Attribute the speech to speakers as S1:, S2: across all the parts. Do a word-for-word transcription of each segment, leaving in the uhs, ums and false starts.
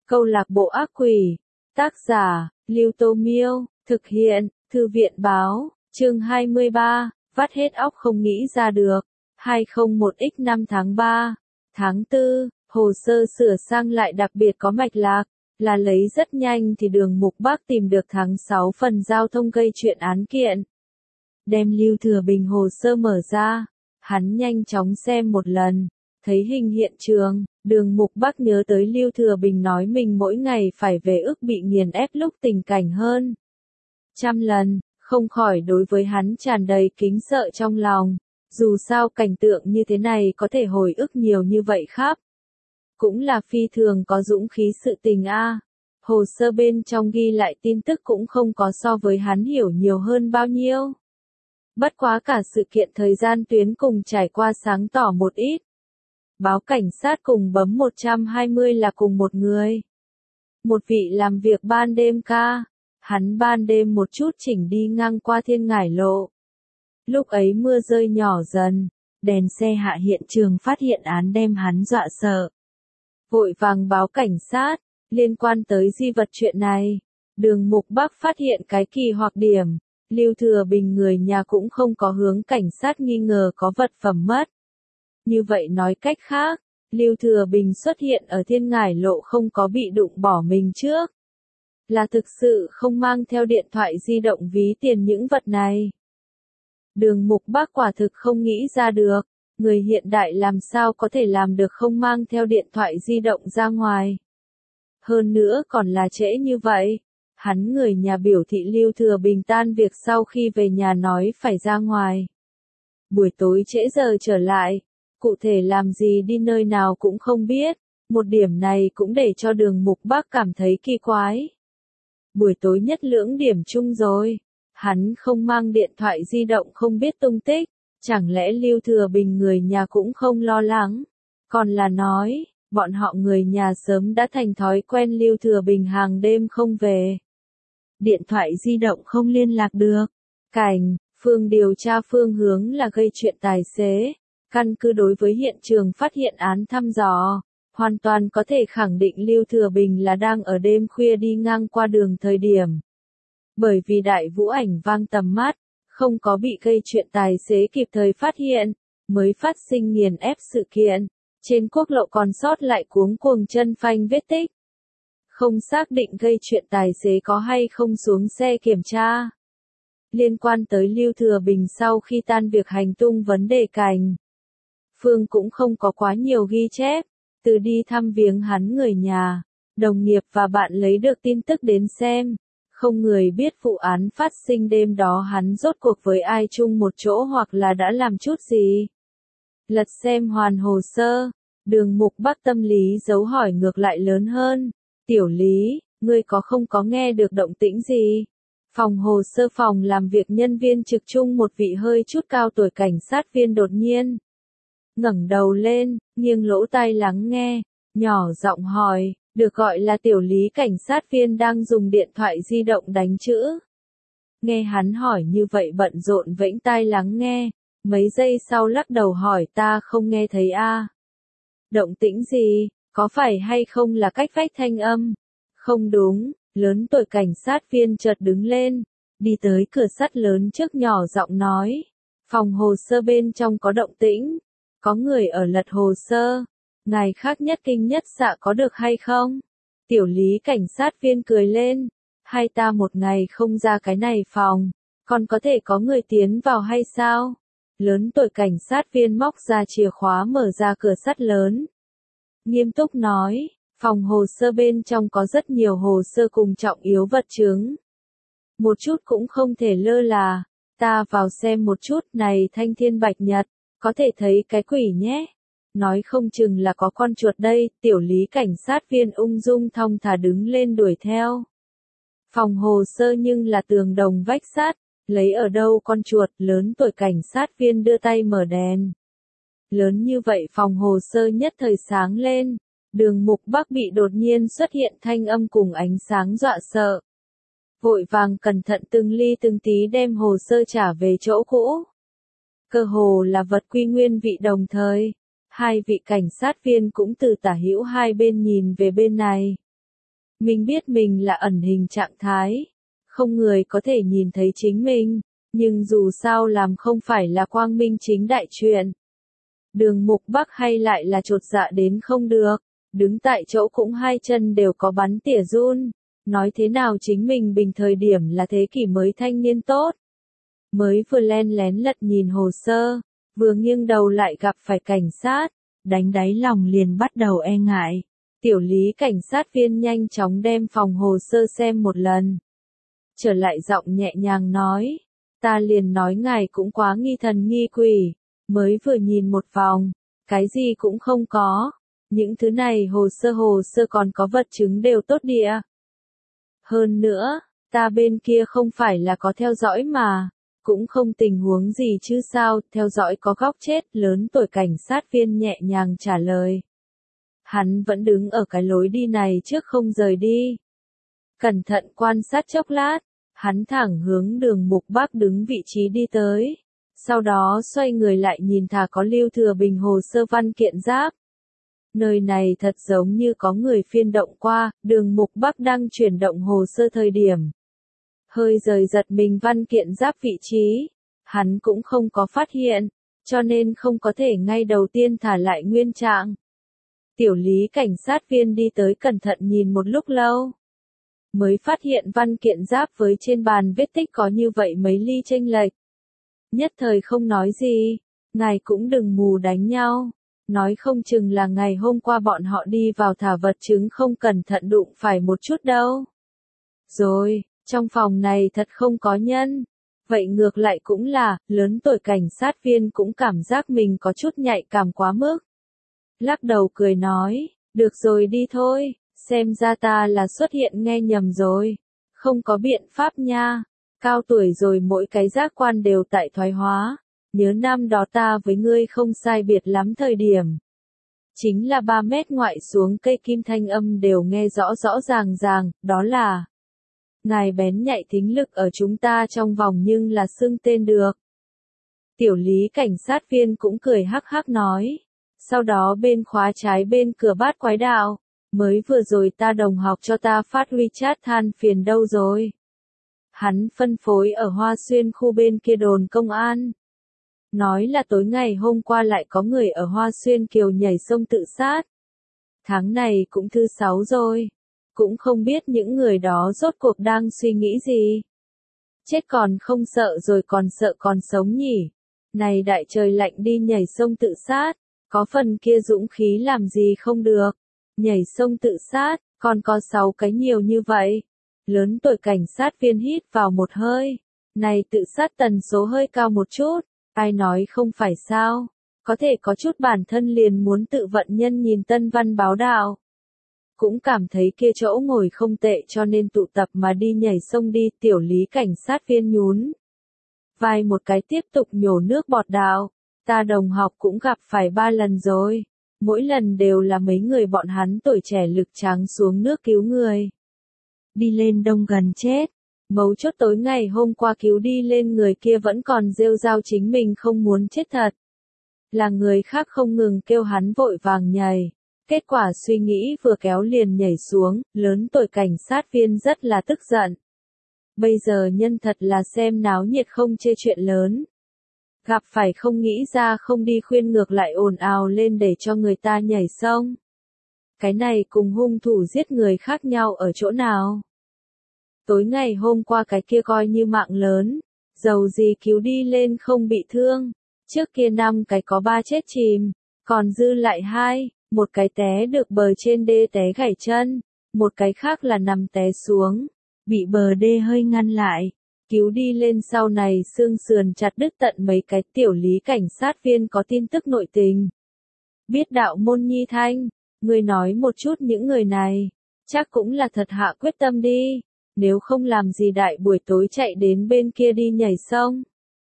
S1: Câu lạc bộ ác quỷ. Tác giả, Lưu Tô Miêu. Thực hiện, Thư viện Báo. Chương hai mươi ba. Vắt hết óc không nghĩ ra được. hai không một x năm tháng ba. Tháng tư, hồ sơ sửa sang lại đặc biệt có mạch lạc. Là lấy rất nhanh thì Đường Mục Bác tìm được tháng sáu phần giao thông gây chuyện án kiện. Đem Lưu Thừa Bình hồ sơ mở ra. Hắn nhanh chóng xem một lần. Thấy hình hiện trường, Đường Mục Bác nhớ tới Lưu Thừa Bình nói mình mỗi ngày phải về ức bị nghiền ép lúc tình cảnh hơn trăm lần, không khỏi đối với hắn tràn đầy kính sợ trong lòng. Dù sao cảnh tượng như thế này có thể hồi ức nhiều như vậy khắp. Cũng là phi thường có dũng khí sự tình a. Hồ sơ bên trong ghi lại tin tức cũng không có so với hắn hiểu nhiều hơn bao nhiêu. Bất quá cả sự kiện thời gian tuyến cùng trải qua sáng tỏ một ít. Báo cảnh sát cùng bấm một trăm hai mươi là cùng một người. Một vị làm việc ban đêm ca. Hắn ban đêm một chút chỉnh đi ngang qua Thiên Ngải Lộ. Lúc ấy mưa rơi nhỏ dần. Đèn xe hạ hiện trường phát hiện án đem hắn dọa sợ. Vội vàng báo cảnh sát. Liên quan tới di vật chuyện này. Đường Mục Bác phát hiện cái kỳ hoặc điểm. Lưu Thừa Bình người nhà cũng không có hướng cảnh sát nghi ngờ có vật phẩm mất. Như vậy nói cách khác, Lưu Thừa Bình xuất hiện ở Thiên Ngải Lộ không có bị đụng bỏ mình trước. Là thực sự không mang theo điện thoại di động ví tiền những vật này. Đường Mục Bác quả thực không nghĩ ra được, người hiện đại làm sao có thể làm được không mang theo điện thoại di động ra ngoài. Hơn nữa còn là trễ như vậy. Hắn người nhà biểu thị Lưu Thừa Bình tan việc sau khi về nhà nói phải ra ngoài. Buổi tối trễ giờ trở lại. Cụ thể làm gì đi nơi nào cũng không biết, một điểm này cũng để cho Đường Mục Bác cảm thấy kỳ quái. Buổi tối nhất lưỡng điểm chung rồi, hắn không mang điện thoại di động không biết tung tích, chẳng lẽ Lưu Thừa Bình người nhà cũng không lo lắng, còn là nói, bọn họ người nhà sớm đã thành thói quen Lưu Thừa Bình hàng đêm không về. Điện thoại di động không liên lạc được, cảnh, phương điều tra phương hướng là gây chuyện tài xế. Căn cứ đối với hiện trường phát hiện án thăm dò, hoàn toàn có thể khẳng định Lưu Thừa Bình là đang ở đêm khuya đi ngang qua đường thời điểm. Bởi vì đại vũ ảnh vang tầm mắt, không có bị gây chuyện tài xế kịp thời phát hiện, mới phát sinh nghiền ép sự kiện. Trên quốc lộ còn sót lại cuống cuồng chân phanh vết tích. Không xác định gây chuyện tài xế có hay không xuống xe kiểm tra. Liên quan tới Lưu Thừa Bình sau khi tan việc hành tung vấn đề cảnh. Phương cũng không có quá nhiều ghi chép, từ đi thăm viếng hắn người nhà, đồng nghiệp và bạn lấy được tin tức đến xem, không người biết vụ án phát sinh đêm đó hắn rốt cuộc với ai chung một chỗ hoặc là đã làm chút gì. Lật xem hoàn hồ sơ, Đường Mục Bác tâm lý dấu hỏi ngược lại lớn hơn, tiểu Lý, ngươi có không có nghe được động tĩnh gì? Phòng hồ sơ phòng làm việc nhân viên trực chung một vị hơi chút cao tuổi cảnh sát viên đột nhiên ngẩng đầu lên, nghiêng lỗ tai lắng nghe, nhỏ giọng hỏi, được gọi là tiểu Lý cảnh sát viên đang dùng điện thoại di động đánh chữ. Nghe hắn hỏi như vậy bận rộn vẫy tai lắng nghe, mấy giây sau lắc đầu hỏi ta không nghe thấy a. À. Động tĩnh gì, có phải hay không là cách vách thanh âm? Không đúng, lớn tuổi cảnh sát viên chợt đứng lên, đi tới cửa sắt lớn trước nhỏ giọng nói, phòng hồ sơ bên trong có động tĩnh. Có người ở lật hồ sơ, ngài khác nhất kinh nhất xạ có được hay không? Tiểu Lý cảnh sát viên cười lên, hai ta một ngày không ra cái này phòng, còn có thể có người tiến vào hay sao? Lớn tuổi cảnh sát viên móc ra chìa khóa mở ra cửa sắt lớn. Nghiêm túc nói, phòng hồ sơ bên trong có rất nhiều hồ sơ cùng trọng yếu vật chứng. Một chút cũng không thể lơ là, ta vào xem một chút này thanh thiên bạch nhật. Có thể thấy cái quỷ nhé. Nói không chừng là có con chuột đây, tiểu Lý cảnh sát viên ung dung thong thả đứng lên đuổi theo. Phòng hồ sơ nhưng là tường đồng vách sắt, lấy ở đâu con chuột, lớn tuổi cảnh sát viên đưa tay mở đèn. Lớn như vậy phòng hồ sơ nhất thời sáng lên, Đường Mục Bác bị đột nhiên xuất hiện thanh âm cùng ánh sáng dọa sợ. Vội vàng cẩn thận từng ly từng tí đem hồ sơ trả về chỗ cũ. Cơ hồ là vật quy nguyên vị đồng thời, hai vị cảnh sát viên cũng từ tả hữu hai bên nhìn về bên này. Mình biết mình là ẩn hình trạng thái. Không người có thể nhìn thấy chính mình. Nhưng dù sao làm không phải là quang minh chính đại chuyện. Đường Mục Bắc hay lại là chột dạ đến không được. Đứng tại chỗ cũng hai chân đều có bắn tỉa run. Nói thế nào chính mình bình thời điểm là thế kỷ mới thanh niên tốt. Mới vừa len lén lật nhìn hồ sơ. Vừa nghiêng đầu lại gặp phải cảnh sát. Đánh đáy lòng liền bắt đầu e ngại. Tiểu lý cảnh sát viên nhanh chóng đem phòng hồ sơ xem một lần. Trở lại giọng nhẹ nhàng nói. Ta liền nói ngài cũng quá nghi thần nghi quỷ. Mới vừa nhìn một vòng. Cái gì cũng không có. Những thứ này hồ sơ hồ sơ còn có vật chứng đều tốt địa. Hơn nữa, ta bên kia không phải là có theo dõi mà. Cũng không tình huống gì chứ sao, theo dõi có góc chết, lớn tuổi cảnh sát viên nhẹ nhàng trả lời. Hắn vẫn đứng ở cái lối đi này trước không rời đi. Cẩn thận quan sát chốc lát, hắn thẳng hướng Đường Mục Bắc đứng vị trí đi tới. Sau đó xoay người lại nhìn thà có lưu thừa bình hồ sơ văn kiện giáp. Nơi này thật giống như có người phiên động qua, Đường Mục Bắc đang chuyển động hồ sơ thời điểm. Hơi rời giật mình văn kiện giáp vị trí, hắn cũng không có phát hiện, cho nên không có thể ngay đầu tiên thả lại nguyên trạng. Tiểu lý cảnh sát viên đi tới cẩn thận nhìn một lúc lâu. Mới phát hiện văn kiện giáp với trên bàn viết tích có như vậy mấy ly chênh lệch. Nhất thời không nói gì, ngài cũng đừng mù đánh nhau. Nói không chừng là ngày hôm qua bọn họ đi vào thả vật chứng không cẩn thận đụng phải một chút đâu. Rồi, trong phòng này thật không có nhân. Vậy ngược lại cũng là, lớn tuổi cảnh sát viên cũng cảm giác mình có chút nhạy cảm quá mức. Lắc đầu cười nói, được rồi đi thôi, xem ra ta là xuất hiện nghe nhầm rồi. Không có biện pháp nha, cao tuổi rồi mỗi cái giác quan đều tại thoái hóa. Nhớ năm đó ta với ngươi không sai biệt lắm thời điểm. Chính là ba mét ngoại xuống cây kim thanh âm đều nghe rõ rõ ràng ràng, đó là ngài bén nhạy thính lực ở chúng ta trong vòng nhưng là xưng tên được. Tiểu lý cảnh sát viên cũng cười hắc hắc nói. Sau đó bên khóa trái bên cửa bát quái đạo, mới vừa rồi ta đồng học cho ta phát WeChat than phiền đâu rồi. Hắn phân phối ở Hoa Xuyên khu bên kia đồn công an. Nói là tối ngày hôm qua lại có người ở Hoa Xuyên Kiều nhảy sông tự sát. Tháng này cũng thứ sáu rồi. Cũng không biết những người đó rốt cuộc đang suy nghĩ gì. Chết còn không sợ rồi còn sợ còn sống nhỉ. Này đại trời lạnh đi nhảy sông tự sát. Có phần kia dũng khí làm gì không được. Nhảy sông tự sát, còn có sáu cái nhiều như vậy. Lớn tuổi cảnh sát viên hít vào một hơi. Này tự sát tần số hơi cao một chút. Ai nói không phải sao, có thể có chút bản thân liền muốn tự vận nhân nhìn Tân Văn báo đạo. Cũng cảm thấy kia chỗ ngồi không tệ cho nên tụ tập mà đi nhảy sông đi, tiểu lý cảnh sát viên nhún. Vai một cái tiếp tục nhổ nước bọt đạo, ta đồng học cũng gặp phải ba lần rồi, mỗi lần đều là mấy người bọn hắn tuổi trẻ lực tráng xuống nước cứu người. Đi lên đông gần chết. Mấu chốt tối ngày hôm qua cứu đi lên người kia vẫn còn rêu rao chính mình không muốn chết thật. Là người khác không ngừng kêu hắn vội vàng nhảy. Kết quả suy nghĩ vừa kéo liền nhảy xuống, lớn tuổi cảnh sát viên rất là tức giận. Bây giờ nhân thật là xem náo nhiệt không chê chuyện lớn. Gặp phải không nghĩ ra không đi khuyên ngược lại ồn ào lên để cho người ta nhảy sông. Cái này cùng hung thủ giết người khác nhau ở chỗ nào? Tối ngày hôm qua cái kia coi như mạng lớn, dầu gì cứu đi lên không bị thương. Trước kia năm cái có ba chết chìm, còn dư lại hai, một cái té được bờ trên đê té gãy chân, một cái khác là nằm té xuống, bị bờ đê hơi ngăn lại. Cứu đi lên sau này xương sườn chặt đứt tận mấy cái. Tiểu lý cảnh sát viên có tin tức nội tình. Biết đạo môn nhi thanh, người nói một chút những người này, chắc cũng là thật hạ quyết tâm đi. Nếu không làm gì đại buổi tối chạy đến bên kia đi nhảy sông.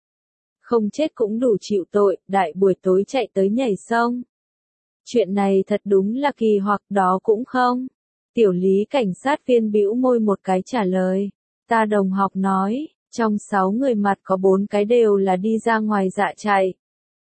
S1: Không chết cũng đủ chịu tội, đại buổi tối chạy tới nhảy sông. Chuyện này thật đúng là kỳ hoặc đó cũng không. Tiểu lý cảnh sát viên bĩu môi một cái trả lời. Ta đồng học nói, trong sáu người mặt có bốn cái đều là đi ra ngoài dạ chạy.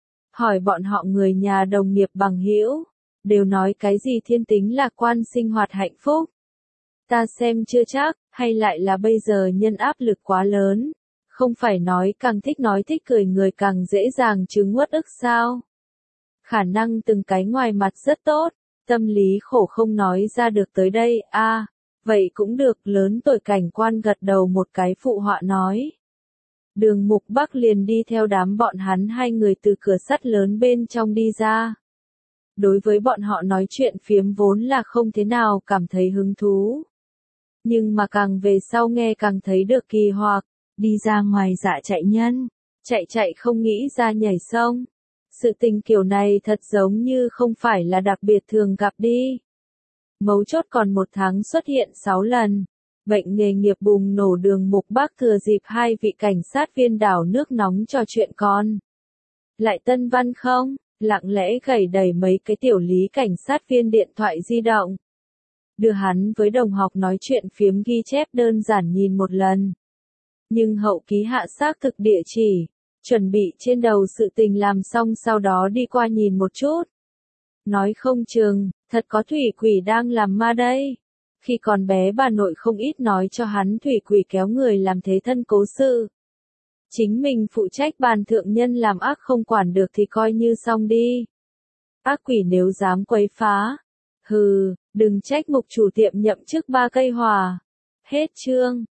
S1: Hỏi bọn họ người nhà đồng nghiệp bằng hữu, đều nói cái gì thiên tính lạc quan sinh hoạt hạnh phúc. Ta xem chưa chắc, hay lại là bây giờ nhân áp lực quá lớn. Không phải nói càng thích nói thích cười người càng dễ dàng chứng uất ức sao? Khả năng từng cái ngoài mặt rất tốt, tâm lý khổ không nói ra được tới đây, a à, vậy cũng được, lớn tuổi cảnh quan gật đầu một cái phụ họa nói. Đường Mục Bắc liền đi theo đám bọn hắn hai người từ cửa sắt lớn bên trong đi ra. Đối với bọn họ nói chuyện phiếm vốn là không thế nào cảm thấy hứng thú. Nhưng mà càng về sau nghe càng thấy được kỳ hoặc, đi ra ngoài dạ chạy nhân, chạy chạy không nghĩ ra nhảy sông. Sự tình kiểu này thật giống như không phải là đặc biệt thường gặp đi. Mấu chốt còn một tháng xuất hiện sáu lần. Bệnh nghề nghiệp bùng nổ, Đường Mục Bắc thừa dịp hai vị cảnh sát viên đảo nước nóng trò chuyện con. Lại Tân Văn không, lặng lẽ gảy đẩy mấy cái tiểu lý cảnh sát viên điện thoại di động. Đưa hắn với đồng học nói chuyện phiếm ghi chép đơn giản nhìn một lần. Nhưng hậu ký hạ xác thực địa chỉ, chuẩn bị trên đầu sự tình làm xong sau đó đi qua nhìn một chút. Nói không chừng, thật có thủy quỷ đang làm ma đây. Khi còn bé bà nội không ít nói cho hắn thủy quỷ kéo người làm thế thân cố sự. Chính mình phụ trách bàn thượng nhân làm ác không quản được thì coi như xong đi. Ác quỷ nếu dám quấy phá. Hừ, đừng trách mục chủ tiệm nhậm chức ba cây hòa. Hết chương.